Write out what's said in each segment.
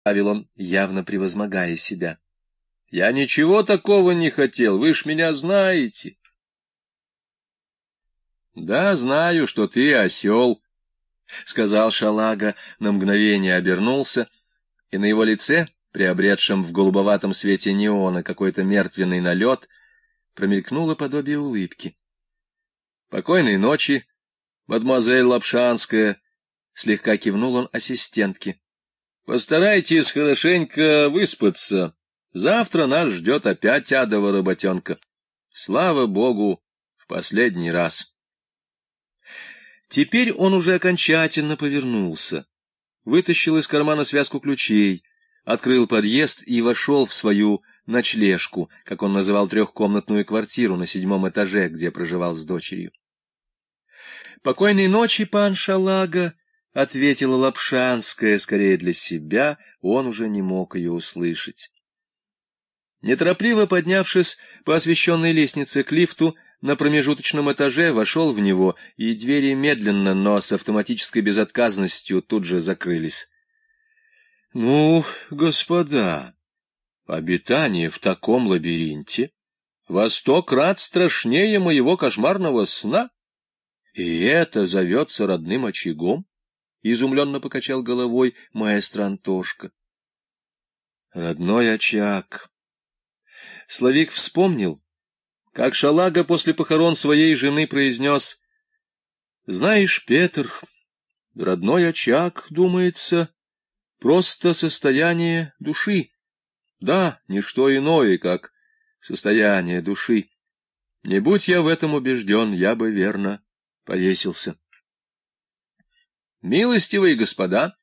добавил он, явно превозмогая себя. — Я ничего такого не хотел, вы ж меня знаете. — Да, знаю, что ты осел, — сказал Шалага, на мгновение обернулся, и на его лице, приобретшем в голубоватом свете неона какой-то мертвенный налет, промелькнуло подобие улыбки. — Покойной ночи, мадемуазель Лапшанская, — слегка кивнул он ассистентке. — Постарайтесь хорошенько выспаться. Завтра нас ждет опять адова работенка. Слава Богу, в последний раз. Теперь он уже окончательно повернулся, вытащил из кармана связку ключей, открыл подъезд и вошел в свою ночлежку, как он называл трехкомнатную квартиру на 7-м этаже, где проживал с дочерью. — Покойной ночи, пан Шалага, — ответила Лапшанская, скорее для себя, он уже не мог ее услышать. Неторопливо поднявшись по освещенной лестнице к лифту, на промежуточном этаже вошел в него, и двери медленно, но с автоматической безотказностью тут же закрылись. — Ну, господа, обитание в таком лабиринте во 100 крат страшнее моего кошмарного сна, и это зовется родным очагом? — изумленно покачал головой маэстро Антошка. Родной очаг. Славик вспомнил, как Шалага после похорон своей жены произнес: «Знаешь, Петр, родной очаг, думается, просто состояние души. Да, не что иное, как состояние души. Не будь я в этом убежден, я бы, верно, повесился». Милостивые господа,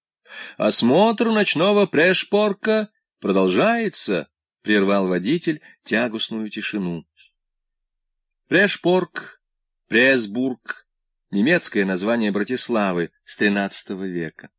осмотр ночного Прешпорка продолжается, — прервал водитель тягостную тишину. Прешпорк, Пресбург — немецкое название Братиславы с XIII века.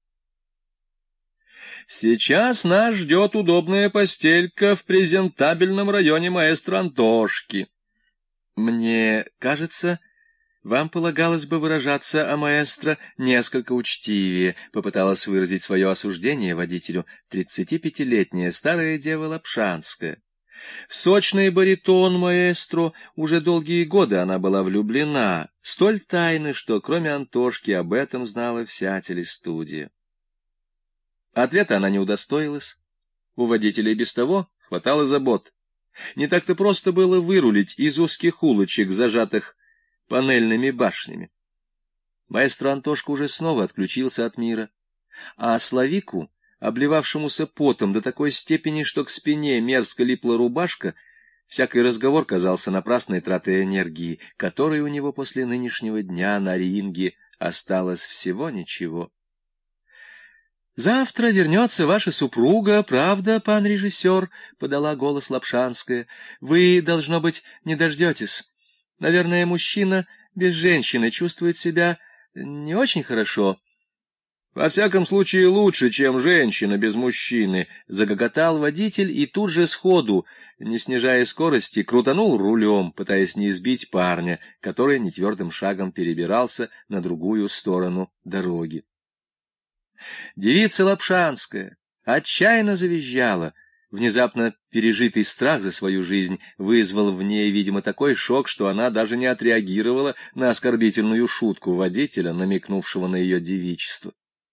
Сейчас нас ждет удобная постелька в презентабельном районе маэстро Антошки. Мне кажется, вам полагалось бы выражаться о маэстро несколько учтивее, — попыталась выразить свое осуждение водителю 35-летняя старая дева Лапшанская. В сочный баритон маэстро уже долгие годы она была влюблена, столь тайно, что кроме Антошки об этом знала вся телестудия. Ответа она не удостоилась. У водителя и без того хватало забот. Не так-то просто было вырулить из узких улочек, зажатых панельными башнями. Маэстро Антошка уже снова отключился от мира, а Славику, обливавшемуся потом до такой степени, что к спине мерзко липла рубашка, всякий разговор казался напрасной тратой энергии, которой у него после нынешнего дня на ринге осталось всего ничего. «Завтра вернется ваша супруга, правда, пан режиссер?» — подала голос Лапшанская. «Вы, должно быть, не дождетесь. Наверное, мужчина без женщины чувствует себя не очень хорошо». «Во всяком случае, лучше, чем женщина без мужчины», — загоготал водитель и тут же сходу, не снижая скорости, крутанул рулем, пытаясь не сбить парня, который нетвердым шагом перебирался на другую сторону дороги. Девица Лапшанская отчаянно завизжала. Внезапно пережитый страх за свою жизнь вызвал в ней, видимо, такой шок, что она даже не отреагировала на оскорбительную шутку водителя, намекнувшего на ее девичество.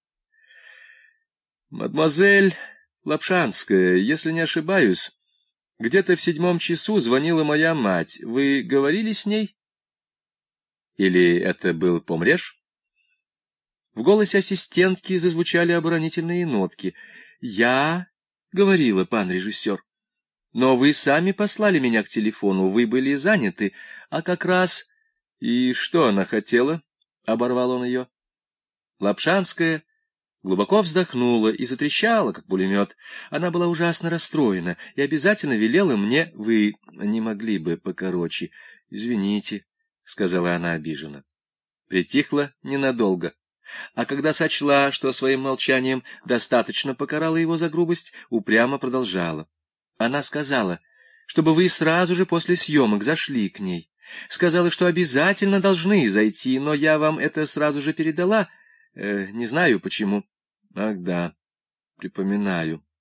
«Мадемуазель Лапшанская, если не ошибаюсь, где-то в 7 часу звонила моя мать. Вы говорили с ней? Или это был помреж?» В голосе ассистентки зазвучали оборонительные нотки. «Я говорила, пан режиссер, но вы сами послали меня к телефону, вы были заняты, а как раз...» «И что она хотела?» — оборвал он ее. Лапшанская глубоко вздохнула и затрещала, как пулемет. Она была ужасно расстроена и обязательно велела мне: «Вы не могли бы покороче?» «Извините», — сказала она обиженно. Притихла ненадолго. А когда сочла, что своим молчанием достаточно покарала его за грубость, упрямо продолжала. Она сказала, чтобы вы сразу же после съемок зашли к ней. Сказала, что обязательно должны зайти, но я вам это сразу же передала. Не знаю почему. Ах да, Припоминаю.